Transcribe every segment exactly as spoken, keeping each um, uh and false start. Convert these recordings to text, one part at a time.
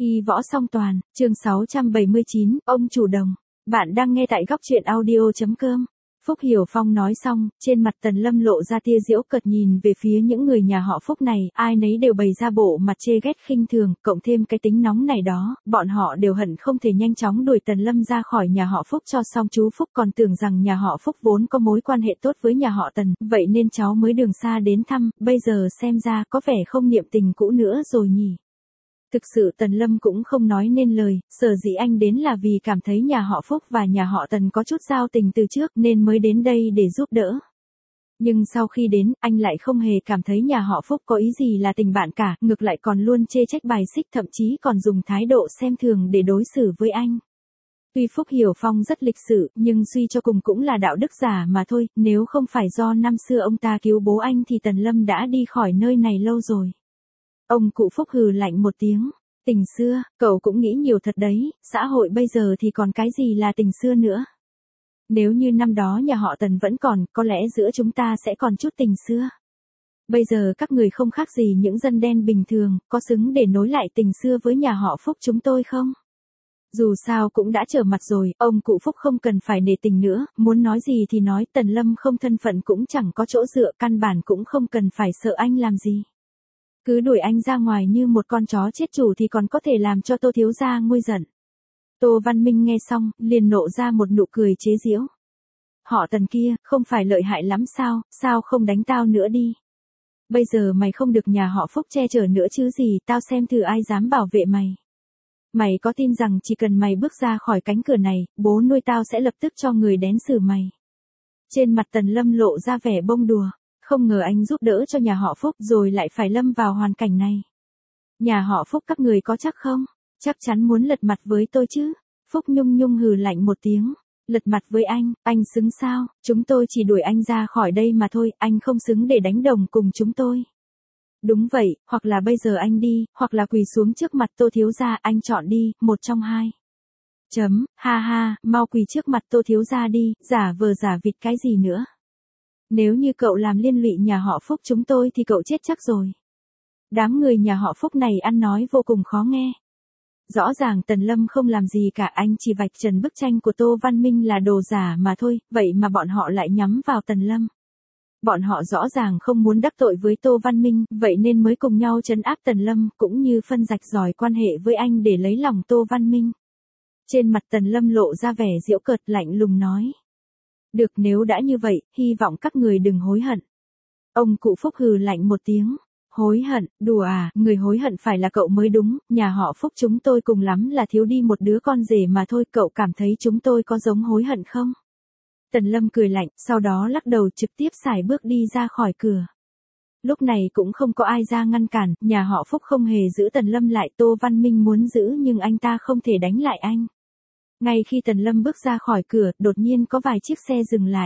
Y võ song toàn, chương sáu trăm bảy mươi chín, ông chủ đồng. Bạn đang nghe tại góc truyện audio.com. Phúc Hiểu Phong nói xong, trên mặt Tần Lâm lộ ra tia giễu cợt nhìn về phía những người nhà họ Phúc này, ai nấy đều bày ra bộ mặt chê ghét khinh thường, cộng thêm cái tính nóng này đó, bọn họ đều hận không thể nhanh chóng đuổi Tần Lâm ra khỏi nhà họ Phúc cho xong. Chú Phúc còn tưởng rằng nhà họ Phúc vốn có mối quan hệ tốt với nhà họ Tần, vậy nên cháu mới đường xa đến thăm, bây giờ xem ra có vẻ không niệm tình cũ nữa rồi nhỉ. Thực sự Tần Lâm cũng không nói nên lời, sở dĩ anh đến là vì cảm thấy nhà họ Phúc và nhà họ Tần có chút giao tình từ trước nên mới đến đây để giúp đỡ. Nhưng sau khi đến, anh lại không hề cảm thấy nhà họ Phúc có ý gì là tình bạn cả, ngược lại còn luôn chê trách bài xích, thậm chí còn dùng thái độ xem thường để đối xử với anh. Tuy Phúc Hiểu Phong rất lịch sự, nhưng suy cho cùng cũng là đạo đức giả mà thôi, nếu không phải do năm xưa ông ta cứu bố anh thì Tần Lâm đã đi khỏi nơi này lâu rồi. Ông cụ Phúc hừ lạnh một tiếng, tình xưa, cậu cũng nghĩ nhiều thật đấy, xã hội bây giờ thì còn cái gì là tình xưa nữa. Nếu như năm đó nhà họ Tần vẫn còn, có lẽ giữa chúng ta sẽ còn chút tình xưa. Bây giờ các người không khác gì những dân đen bình thường, có xứng để nối lại tình xưa với nhà họ Phúc chúng tôi không? Dù sao cũng đã trở mặt rồi, ông cụ Phúc không cần phải nể tình nữa, muốn nói gì thì nói, Tần Lâm không thân phận cũng chẳng có chỗ dựa, căn bản cũng không cần phải sợ anh làm gì. Cứ đuổi anh ra ngoài như một con chó chết chủ thì còn có thể làm cho Tô thiếu gia nguôi giận. Tô Văn Minh nghe xong, liền nộ ra một nụ cười chế giễu. Họ Tần kia, không phải lợi hại lắm sao, sao không đánh tao nữa đi. Bây giờ mày không được nhà họ Phúc che chở nữa chứ gì, tao xem thử ai dám bảo vệ mày. Mày có tin rằng chỉ cần mày bước ra khỏi cánh cửa này, bố nuôi tao sẽ lập tức cho người đến xử mày. Trên mặt Tần Lâm lộ ra vẻ bông đùa. Không ngờ anh giúp đỡ cho nhà họ Phúc rồi lại phải lâm vào hoàn cảnh này. Nhà họ Phúc các người có chắc không? Chắc chắn muốn lật mặt với tôi chứ? Phúc Nhung Nhung hừ lạnh một tiếng. Lật mặt với anh, anh xứng sao? Chúng tôi chỉ đuổi anh ra khỏi đây mà thôi, anh không xứng để đánh đồng cùng chúng tôi. Đúng vậy, hoặc là bây giờ anh đi, hoặc là quỳ xuống trước mặt Tô thiếu gia, anh chọn đi, một trong hai. Chấm, ha ha, mau quỳ trước mặt Tô thiếu gia đi, giả vờ giả vịt cái gì nữa. Nếu như cậu làm liên lụy nhà họ Phúc chúng tôi thì cậu chết chắc rồi. Đám người nhà họ Phúc này ăn nói vô cùng khó nghe. Rõ ràng Tần Lâm không làm gì cả, anh chỉ vạch trần bức tranh của Tô Văn Minh là đồ giả mà thôi, vậy mà bọn họ lại nhắm vào Tần Lâm. Bọn họ rõ ràng không muốn đắc tội với Tô Văn Minh, vậy nên mới cùng nhau trấn áp Tần Lâm, cũng như phân rạch ròi quan hệ với anh để lấy lòng Tô Văn Minh. Trên mặt Tần Lâm lộ ra vẻ giễu cợt, lạnh lùng nói. Được, nếu đã như vậy, hy vọng các người đừng hối hận. Ông cụ Phúc hừ lạnh một tiếng. Hối hận, đùa à, người hối hận phải là cậu mới đúng, nhà họ Phúc chúng tôi cùng lắm là thiếu đi một đứa con rể mà thôi, cậu cảm thấy chúng tôi có giống hối hận không? Tần Lâm cười lạnh, sau đó lắc đầu trực tiếp sải bước đi ra khỏi cửa. Lúc này cũng không có ai ra ngăn cản, nhà họ Phúc không hề giữ Tần Lâm lại, Tô Văn Minh muốn giữ nhưng anh ta không thể đánh lại anh. Ngay khi Tần Lâm bước ra khỏi cửa, đột nhiên có vài chiếc xe dừng lại.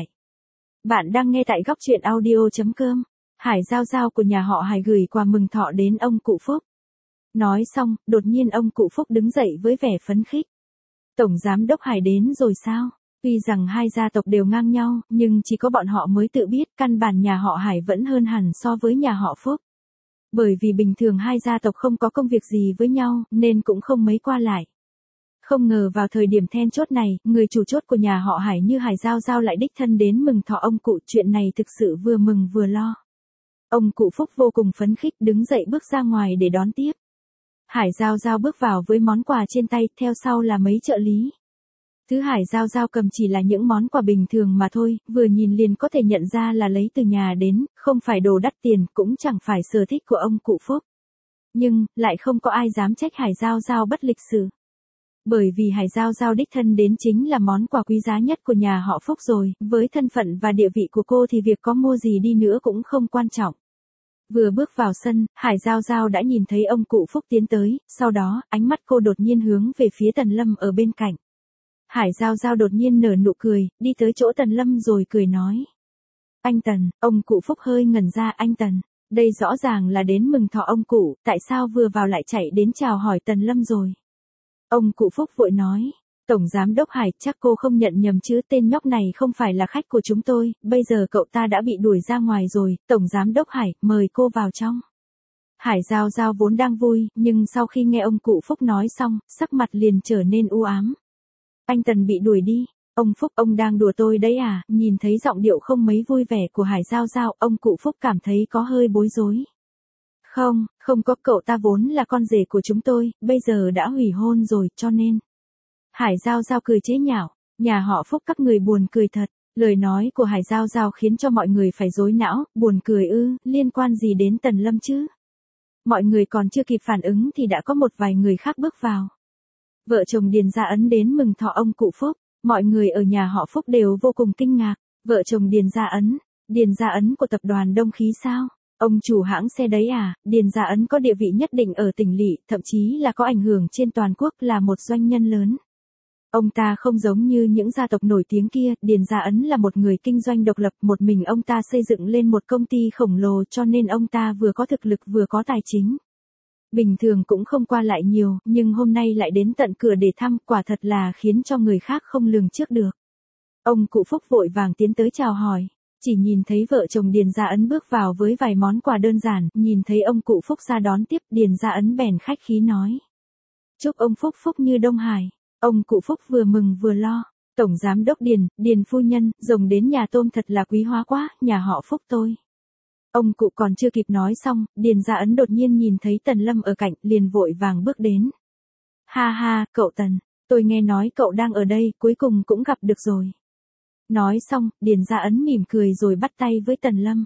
Bạn đang nghe tại góc truyện audio.com. Hải Giao Giao của nhà họ Hải gửi quà mừng thọ đến ông cụ Phúc. Nói xong, đột nhiên ông cụ Phúc đứng dậy với vẻ phấn khích. Tổng giám đốc Hải đến rồi sao? Tuy rằng hai gia tộc đều ngang nhau, nhưng chỉ có bọn họ mới tự biết căn bản nhà họ Hải vẫn hơn hẳn so với nhà họ Phúc. Bởi vì bình thường hai gia tộc không có công việc gì với nhau, nên cũng không mấy qua lại. Không ngờ vào thời điểm then chốt này, người chủ chốt của nhà họ Hải như Hải Giao Giao lại đích thân đến mừng thọ ông cụ, chuyện này thực sự vừa mừng vừa lo. Ông cụ Phúc vô cùng phấn khích đứng dậy bước ra ngoài để đón tiếp. Hải Giao Giao bước vào với món quà trên tay, theo sau là mấy trợ lý. Thứ Hải Giao Giao cầm chỉ là những món quà bình thường mà thôi, vừa nhìn liền có thể nhận ra là lấy từ nhà đến, không phải đồ đắt tiền, cũng chẳng phải sở thích của ông cụ Phúc. Nhưng, lại không có ai dám trách Hải Giao Giao bất lịch sự. Bởi vì Hải Giao Giao đích thân đến chính là món quà quý giá nhất của nhà họ Phúc rồi, với thân phận và địa vị của cô thì việc có mua gì đi nữa cũng không quan trọng. Vừa bước vào sân, Hải Giao Giao đã nhìn thấy ông cụ Phúc tiến tới, sau đó, ánh mắt cô đột nhiên hướng về phía Tần Lâm ở bên cạnh. Hải Giao Giao đột nhiên nở nụ cười, đi tới chỗ Tần Lâm rồi cười nói. Anh Tần, ông cụ Phúc hơi ngẩn ra, anh Tần, đây rõ ràng là đến mừng thọ ông cụ, tại sao vừa vào lại chạy đến chào hỏi Tần Lâm rồi? Ông cụ Phúc vội nói, Tổng Giám đốc Hải, chắc cô không nhận nhầm chứ, tên nhóc này không phải là khách của chúng tôi, bây giờ cậu ta đã bị đuổi ra ngoài rồi, Tổng Giám đốc Hải, mời cô vào trong. Hải Giao Giao vốn đang vui, nhưng sau khi nghe ông cụ Phúc nói xong, sắc mặt liền trở nên u ám. Anh Tần bị đuổi đi. Ông Phúc, ông đang đùa tôi đấy à? Nhìn thấy giọng điệu không mấy vui vẻ của Hải Giao Giao, ông cụ Phúc cảm thấy có hơi bối rối. Không, không có, cậu ta vốn là con rể của chúng tôi, bây giờ đã hủy hôn rồi, cho nên. Hải Giao Giao cười chế nhạo, nhà họ Phúc các người buồn cười thật. Lời nói của Hải Giao Giao khiến cho mọi người phải rối não, buồn cười ư, liên quan gì đến Tần Lâm chứ? Mọi người còn chưa kịp phản ứng thì đã có một vài người khác bước vào. Vợ chồng Điền Gia Ấn đến mừng thọ ông cụ Phúc, mọi người ở nhà họ Phúc đều vô cùng kinh ngạc. Vợ chồng Điền Gia Ấn, Điền Gia Ấn của tập đoàn Đông Khí sao? Ông chủ hãng xe đấy à? Điền Gia Ấn có địa vị nhất định ở tỉnh lỵ, thậm chí là có ảnh hưởng trên toàn quốc, là một doanh nhân lớn. Ông ta không giống như những gia tộc nổi tiếng kia, Điền Gia Ấn là một người kinh doanh độc lập, một mình ông ta xây dựng lên một công ty khổng lồ, cho nên ông ta vừa có thực lực vừa có tài chính. Bình thường cũng không qua lại nhiều, nhưng hôm nay lại đến tận cửa để thăm, quả thật là khiến cho người khác không lường trước được. Ông cụ Phúc vội vàng tiến tới chào hỏi, chỉ nhìn thấy vợ chồng Điền Gia Ấn bước vào với vài món quà đơn giản, nhìn thấy ông cụ Phúc ra đón tiếp, Điền Gia Ấn bèn khách khí nói. Chúc ông Phúc phúc như Đông Hải. Ông cụ Phúc vừa mừng vừa lo. Tổng giám đốc Điền, Điền phu nhân, rồng đến nhà tôm thật là quý hóa quá, nhà họ Phúc tôi. Ông cụ còn chưa kịp nói xong, Điền Gia Ấn đột nhiên nhìn thấy Tần Lâm ở cạnh, liền vội vàng bước đến. Ha ha, cậu Tần, tôi nghe nói cậu đang ở đây, cuối cùng cũng gặp được rồi. Nói xong, Điền Gia Ấn mỉm cười rồi bắt tay với Tần Lâm.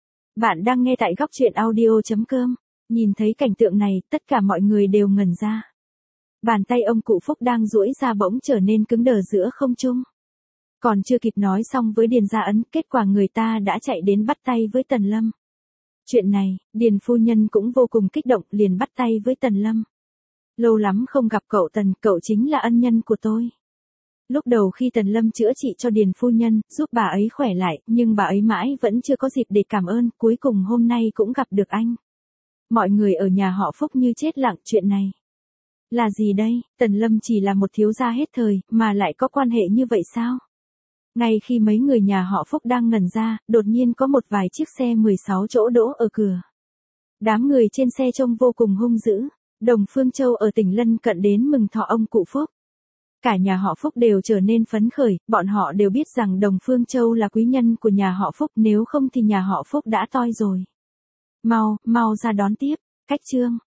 Bạn đang nghe tại góc truyện audio chấm com. Nhìn thấy cảnh tượng này, tất cả mọi người đều ngẩn ra. Bàn tay ông cụ Phúc đang duỗi ra bỗng trở nên cứng đờ giữa không trung. Còn chưa kịp nói xong với Điền Gia Ấn, kết quả người ta đã chạy đến bắt tay với Tần Lâm. Chuyện này, Điền phu nhân cũng vô cùng kích động, liền bắt tay với Tần Lâm. Lâu lắm không gặp cậu Tần, cậu chính là ân nhân của tôi. Lúc đầu khi Tần Lâm chữa trị cho Điền phu nhân, giúp bà ấy khỏe lại, nhưng bà ấy mãi vẫn chưa có dịp để cảm ơn, cuối cùng hôm nay cũng gặp được anh. Mọi người ở nhà họ Phúc như chết lặng, chuyện này. Là gì đây? Tần Lâm chỉ là một thiếu gia hết thời, mà lại có quan hệ như vậy sao? Ngay khi mấy người nhà họ Phúc đang ngẩn ra, đột nhiên có một vài chiếc xe mười sáu chỗ đỗ ở cửa. Đám người trên xe trông vô cùng hung dữ. Đồng Phương Châu ở tỉnh lân cận đến mừng thọ ông cụ Phúc. Cả nhà họ Phúc đều trở nên phấn khởi, bọn họ đều biết rằng Đồng Phương Châu là quý nhân của nhà họ Phúc, nếu không thì nhà họ Phúc đã toi rồi. Mau, mau ra đón tiếp. Cách chương